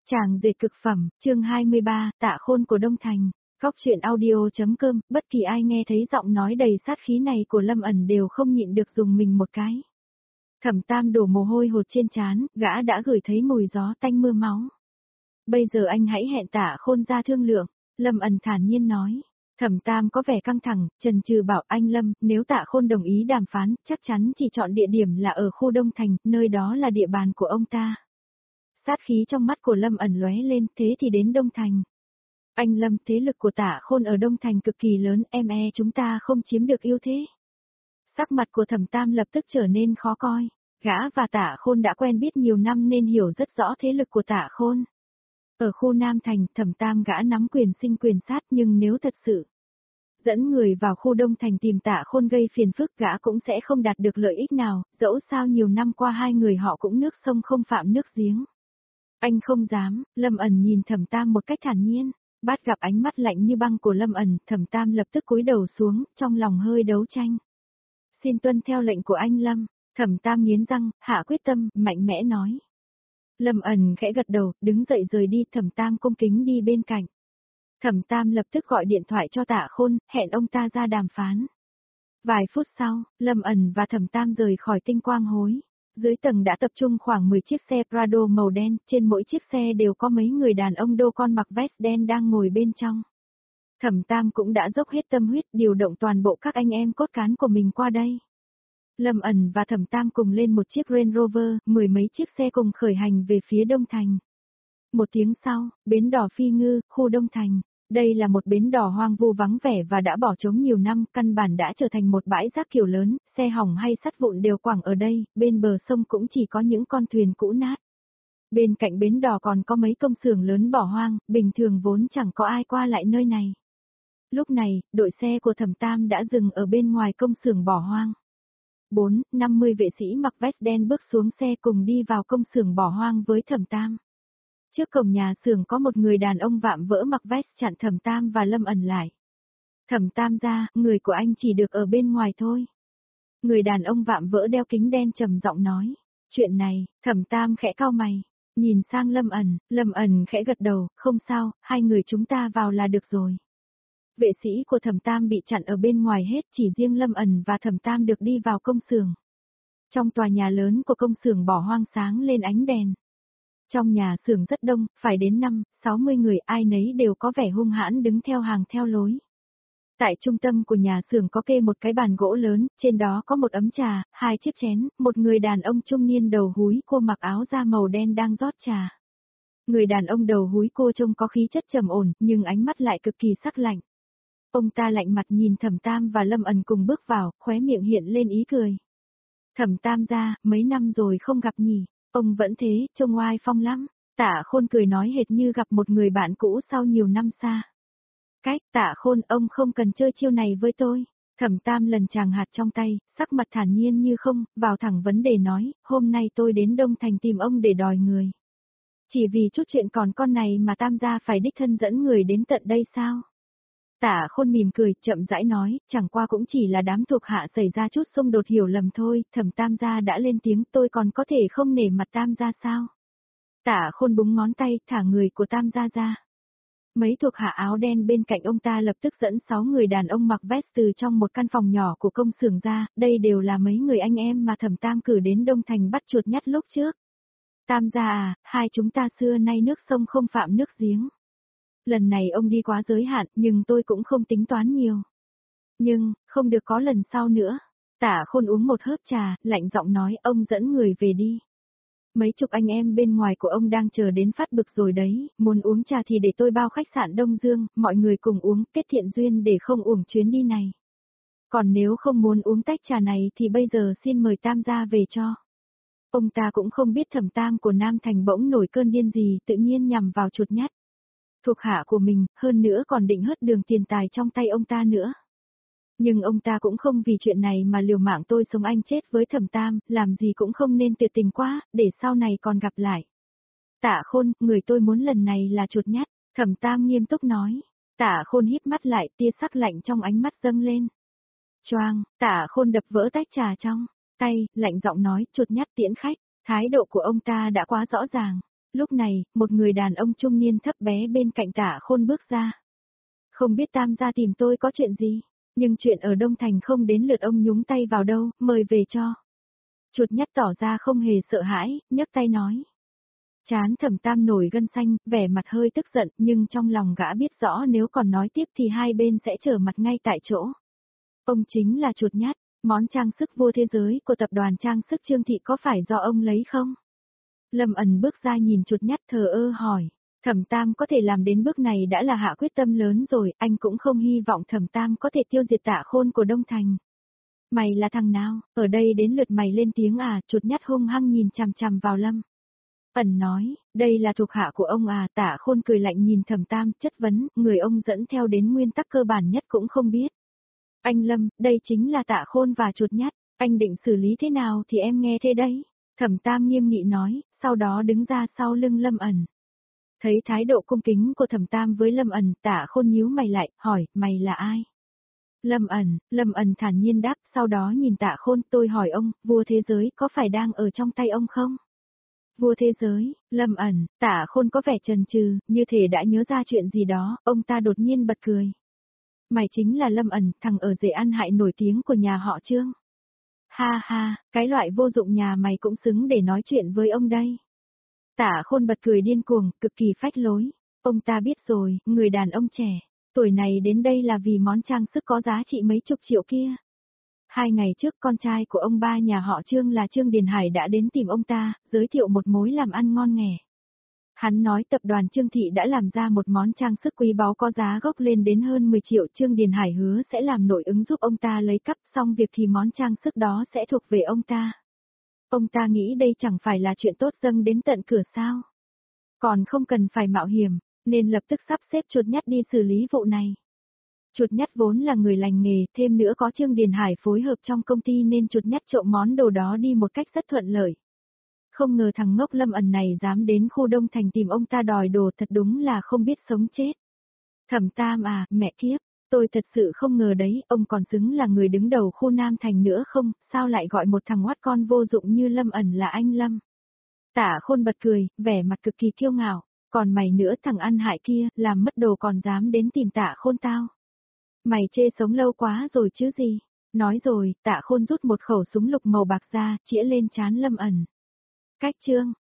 Chàng dệt cực phẩm, chương 23, Tạ Khôn của Đông Thành. Góc truyện audio.com, bất kỳ ai nghe thấy giọng nói đầy sát khí này của Lâm ẩn đều không nhịn được dùng mình một cái. Thẩm Tam đổ mồ hôi hột trên trán, gã đã ngửi thấy mùi gió tanh mưa máu. Bây giờ anh hãy hẹn Tạ Khôn ra thương lượng, Lâm ẩn thản nhiên nói. Thẩm Tam có vẻ căng thẳng, chần chừ bảo anh Lâm, nếu Tạ Khôn đồng ý đàm phán, chắc chắn chỉ chọn địa điểm là ở khu Đông Thành, nơi đó là địa bàn của ông ta. Sát khí trong mắt của Lâm ẩn lóe lên, thế thì đến Đông Thành. Anh Lâm, thế lực của Tạ Khôn ở Đông Thành cực kỳ lớn, chúng ta không chiếm được ưu thế. Sắc mặt của Thẩm Tam lập tức trở nên khó coi. Gã và Tạ Khôn đã quen biết nhiều năm nên hiểu rất rõ thế lực của Tạ Khôn. Ở khu Nam Thành, Thẩm Tam gã nắm quyền sinh quyền sát, nhưng nếu thật sự dẫn người vào khu Đông Thành tìm Tạ Khôn gây phiền phức, gã cũng sẽ không đạt được lợi ích nào, dẫu sao nhiều năm qua hai người họ cũng nước sông không phạm nước giếng. Anh không dám, Lâm ẩn nhìn Thẩm Tam một cách thản nhiên. Bắt gặp ánh mắt lạnh như băng của Lâm ẩn, Thẩm Tam lập tức cúi đầu xuống, trong lòng hơi đấu tranh. Xin tuân theo lệnh của anh Lâm. Thẩm Tam nghiến răng, hạ quyết tâm, mạnh mẽ nói. Lâm ẩn khẽ gật đầu, đứng dậy rời đi, Thẩm Tam cung kính đi bên cạnh. Thẩm Tam lập tức gọi điện thoại cho Tạ Khôn, hẹn ông ta ra đàm phán. Vài phút sau, Lâm ẩn và Thẩm Tam rời khỏi Tinh Quang Hối. Dưới tầng đã tập trung khoảng 10 chiếc xe Prado màu đen, trên mỗi chiếc xe đều có mấy người đàn ông đô con mặc vest đen đang ngồi bên trong. Thẩm Tam cũng đã dốc hết tâm huyết điều động toàn bộ các anh em cốt cán của mình qua đây. Lâm ẩn và Thẩm Tam cùng lên một chiếc Range Rover, mười mấy chiếc xe cùng khởi hành về phía Đông Thành. Một tiếng sau, bến đò Phi Ngư, khu Đông Thành. Đây là một bến đò hoang vu vắng vẻ và đã bỏ trống nhiều năm, căn bản đã trở thành một bãi rác kiểu lớn, xe hỏng hay sắt vụn đều quẳng ở đây, bên bờ sông cũng chỉ có những con thuyền cũ nát. Bên cạnh bến đò còn có mấy công xưởng lớn bỏ hoang, bình thường vốn chẳng có ai qua lại nơi này. Lúc này, đội xe của Thẩm Tam đã dừng ở bên ngoài công xưởng bỏ hoang. 50 vệ sĩ mặc vest đen bước xuống xe cùng đi vào công xưởng bỏ hoang với Thẩm Tam. Trước cổng nhà xưởng có một người đàn ông vạm vỡ mặc vest chặn Thẩm Tam và Lâm ẩn lại. Thẩm Tam ra, người của anh chỉ được ở bên ngoài thôi. Người đàn ông vạm vỡ đeo kính đen trầm giọng nói. Chuyện này, Thẩm Tam khẽ cau mày. Nhìn sang Lâm ẩn khẽ gật đầu, không sao, hai người chúng ta vào là được rồi. Vệ sĩ của Thẩm Tam bị chặn ở bên ngoài hết, chỉ riêng Lâm ẩn và Thẩm Tam được đi vào công xưởng. Trong tòa nhà lớn của công xưởng bỏ hoang sáng lên ánh đèn. Trong nhà xưởng rất đông, phải đến 60 người, ai nấy đều có vẻ hung hãn đứng theo hàng theo lối. Tại trung tâm của nhà xưởng có kê một cái bàn gỗ lớn, trên đó có một ấm trà, hai chiếc chén, một người đàn ông trung niên đầu húi cua mặc áo da màu đen đang rót trà. Người đàn ông đầu húi cua trông có khí chất trầm ổn, nhưng ánh mắt lại cực kỳ sắc lạnh. Ông ta lạnh mặt nhìn Thẩm Tam và Lâm ẩn cùng bước vào, khóe miệng hiện lên ý cười. Thẩm Tam ra, mấy năm rồi không gặp nhỉ? Ông vẫn thế, trông oai phong lắm. Tạ Khôn cười nói hệt như gặp một người bạn cũ sau nhiều năm xa. Tạ Khôn, ông không cần chơi chiêu này với tôi. Thẩm Tam lần chàng hạt trong tay, sắc mặt thản nhiên như không, vào thẳng vấn đề nói, hôm nay tôi đến Đông Thành tìm ông để đòi người. Chỉ vì chút chuyện còn con này mà Tam gia phải đích thân dẫn người đến tận đây sao? Tạ Khôn mỉm cười, chậm rãi nói, chẳng qua cũng chỉ là đám thuộc hạ xảy ra chút xung đột hiểu lầm thôi, Thẩm Tam gia đã lên tiếng, tôi còn có thể không nể mặt Tam gia sao? Tạ Khôn búng ngón tay, thả người của Tam gia ra. Mấy thuộc hạ áo đen bên cạnh ông ta lập tức dẫn 6 người đàn ông mặc vest từ trong một căn phòng nhỏ của công xưởng ra, đây đều là mấy người anh em mà Thẩm Tam cử đến Đông Thành bắt chuột nhắt lúc trước. Tam gia à, hai chúng ta xưa nay nước sông không phạm nước giếng. Lần này ông đi quá giới hạn, nhưng tôi cũng không tính toán nhiều. Nhưng, không được có lần sau nữa. Tạ Khôn uống một hớp trà, lạnh giọng nói, ông dẫn người về đi. Mấy chục anh em bên ngoài của ông đang chờ đến phát bực rồi đấy, muốn uống trà thì để tôi bao khách sạn Đông Dương, mọi người cùng uống, kết thiện duyên để không uổng chuyến đi này. Còn nếu không muốn uống tách trà này thì bây giờ xin mời Tam gia về cho. Ông ta cũng không biết Thẩm Tam của Nam Thành bỗng nổi cơn điên gì, tự nhiên nhằm vào chuột nhắt. Thuộc hạ của mình, hơn nữa còn định hất đường tiền tài trong tay ông ta nữa. Nhưng ông ta cũng không vì chuyện này mà liều mạng tôi sống anh chết với Thẩm Tam, làm gì cũng không nên tuyệt tình quá, để sau này còn gặp lại. Tạ Khôn, người tôi muốn lần này là chuột nhắt, Thẩm Tam nghiêm túc nói. Tạ Khôn híp mắt lại, tia sắc lạnh trong ánh mắt dâng lên. Choang, Tạ Khôn đập vỡ tách trà trong tay, lạnh giọng nói, chuột nhắt tiễn khách, thái độ của ông ta đã quá rõ ràng. Lúc này, một người đàn ông trung niên thấp bé bên cạnh Tạ Khôn bước ra. Không biết Tam gia tìm tôi có chuyện gì, nhưng chuyện ở Đông Thành không đến lượt ông nhúng tay vào đâu, mời về cho. Chuột nhắt tỏ ra không hề sợ hãi, nhấc tay nói. Chán Thẩm Tam nổi gân xanh, vẻ mặt hơi tức giận, nhưng trong lòng gã biết rõ nếu còn nói tiếp thì hai bên sẽ trở mặt ngay tại chỗ. Ông chính là chuột nhắt, món trang sức vua thế giới của tập đoàn trang sức Trương Thị có phải do ông lấy không? Lâm ẩn bước ra nhìn chuột nhắt thờ ơ hỏi. Thẩm Tam có thể làm đến bước này đã là hạ quyết tâm lớn rồi, anh cũng không hy vọng Thẩm Tam có thể tiêu diệt Tạ Khôn của Đông Thành. Mày là thằng nào, ở đây đến lượt mày lên tiếng à, chuột nhắt hung hăng nhìn chằm chằm vào Lâm. Ẩn nói, đây là thuộc hạ của ông à, Tạ Khôn cười lạnh nhìn Thẩm Tam, chất vấn, người ông dẫn theo đến nguyên tắc cơ bản nhất cũng không biết. Anh Lâm, đây chính là Tạ Khôn và chuột nhắt, anh định xử lý thế nào thì em nghe thế đấy. Thẩm Tam nghiêm nghị nói, sau đó đứng ra sau lưng Lâm ẩn. Thấy thái độ cung kính của Thẩm Tam với Lâm ẩn, Tạ Khôn nhíu mày lại, hỏi, mày là ai? Lâm ẩn thản nhiên đáp, sau đó nhìn Tạ Khôn, tôi hỏi ông, vua thế giới có phải đang ở trong tay ông không? Vua thế giới, Lâm ẩn, Tạ Khôn có vẻ chần chừ, như thể đã nhớ ra chuyện gì đó, ông ta đột nhiên bật cười. Mày chính là Lâm ẩn, thằng ở rể ăn hại nổi tiếng của nhà họ Trương. Ha ha, cái loại vô dụng nhà mày cũng xứng để nói chuyện với ông đây. Tạ Khôn bật cười điên cuồng, cực kỳ phách lối. Ông ta biết rồi, người đàn ông trẻ, tuổi này đến đây là vì món trang sức có giá trị mấy chục triệu kia. 2 ngày trước con trai của ông ba nhà họ Trương là Trương Điền Hải đã đến tìm ông ta, giới thiệu một mối làm ăn ngon nghẻ. Hắn nói tập đoàn Trương Thị đã làm ra một món trang sức quý báu có giá gốc lên đến hơn 10 triệu. Trương Điền Hải hứa sẽ làm nội ứng giúp ông ta lấy cắp, xong việc thì món trang sức đó sẽ thuộc về ông ta. Ông ta nghĩ đây chẳng phải là chuyện tốt dâng đến tận cửa sao. Còn không cần phải mạo hiểm, nên lập tức sắp xếp chuột nhắt đi xử lý vụ này. Chuột nhắt vốn là người lành nghề, thêm nữa có Trương Điền Hải phối hợp trong công ty nên chuột nhắt trộm món đồ đó đi một cách rất thuận lợi. Không ngờ thằng ngốc Lâm ẩn này dám đến khu Đông Thành tìm ông ta đòi đồ, thật đúng là không biết sống chết. Thẩm Tam à, mẹ kiếp, tôi thật sự không ngờ đấy, ông còn xứng là người đứng đầu khu Nam Thành nữa không, sao lại gọi một thằng oát con vô dụng như Lâm ẩn là anh Lâm. Tạ Khôn bật cười, vẻ mặt cực kỳ kiêu ngạo, còn mày nữa thằng ăn hại kia, làm mất đồ còn dám đến tìm Tạ Khôn tao. Mày chê sống lâu quá rồi chứ gì. Nói rồi, Tạ Khôn rút một khẩu súng lục màu bạc ra, chĩa lên trán Lâm ẩn. Cách chương.